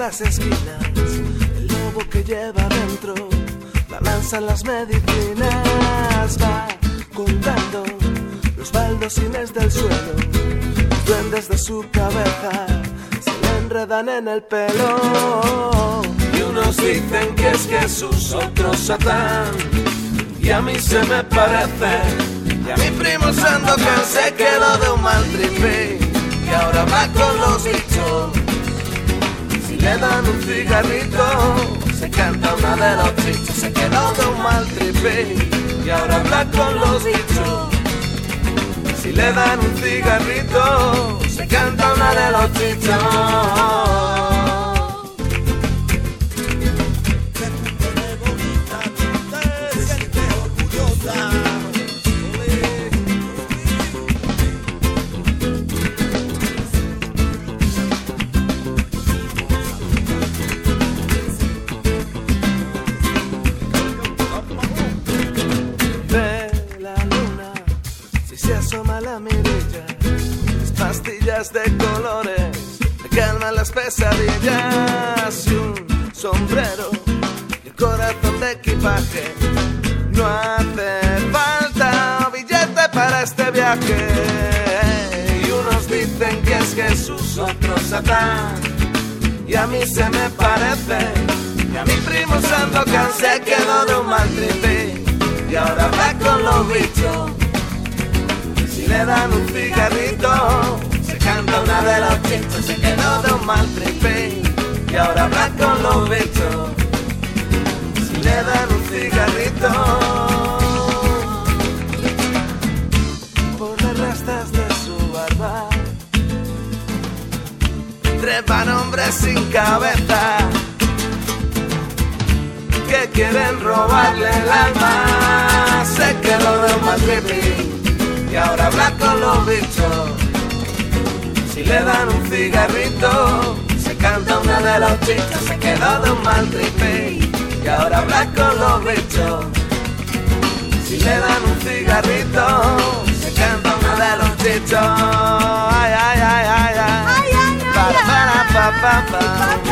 las esquinas, el lobo que lleva dentro balanza las medicinas, va contando los baldosines del suelo, los duendes de su cabeza se le enredan en el pelo. Y unos dicen que es Jesús, otros Satán, y a mí se me parece. Y a mi primo Sandokan se quedó de un mal tripe y ahora va con los bichos. Si le dan un cigarrito, se canta una de los chichos. Se quedó de un mal tripe y ahora habla con los bichos. Si le dan un cigarrito, se canta una de los chichos. La mirilla, las pastillas de colores le calman las pesadillas y un sombrero y el corazón de equipaje. No hace falta billete para este viaje. Y unos dicen que es Jesús, otros Satán, y a mí se me parece. Y a mi primo Sandokan se quedó de un mal tripe y ahora va con los bichos. Si le dan un cigarrito, se canta una de los chichos. Se quedó de un mal tripe y ahora habla con los bichos. Si le dan un cigarrito, por las rastas de su barba trepan hombres sin cabeza que quieren robarle el alma. Se quedó de un mal tripe y ahora habla con los bichos. Si le dan un cigarrito, se canta una de los chichos. Se quedó de un mal tripe y ahora habla con los bichos. Si le dan un cigarrito, se canta una de los chichos. Ay, ay, ay, ay, ay. Para, pa, pa.